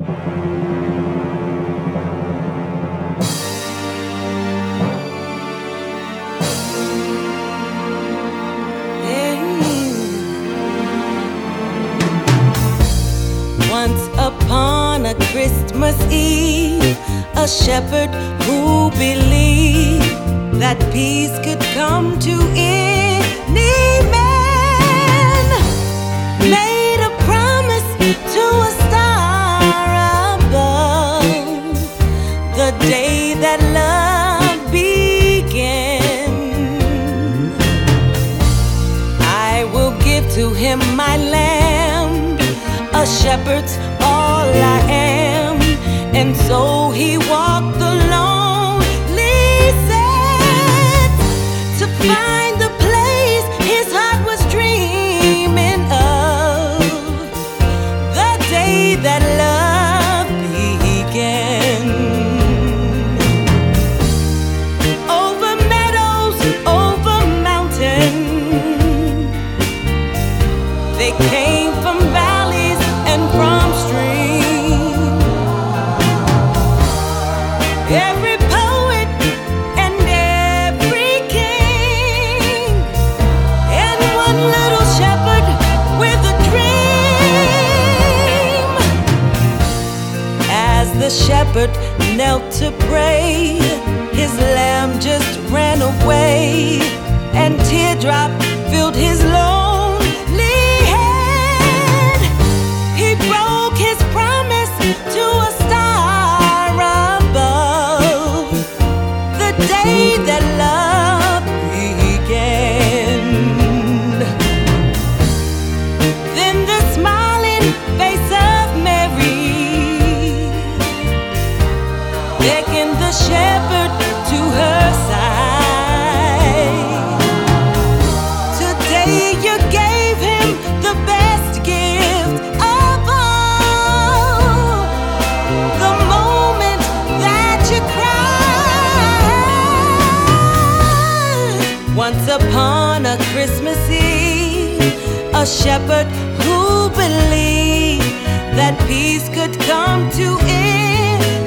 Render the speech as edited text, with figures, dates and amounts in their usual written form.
Once upon a Christmas Eve, a shepherd who believed that peace could come to any man made a promise to a star above the day that love began. I will give to him my lamb, a shepherd's all I am. And so he walked the lonely sands to find the place his heart was dreaming of, the day that love began. Over meadows, over mountains, they came from valleys and from streams. Every poet and every king, and one little shepherd with a dream. As the shepherd knelt to pray, his lamb just ran away, and teardrop filled his lonely head. He broke his promise to a star above, the day that love began. Then the smiling face of Mary beckoned the shepherd to her side. Today you gave him the best gift of all, the moment that you cried. Once upon a Christmas Eve, a shepherd who believed that peace could come to any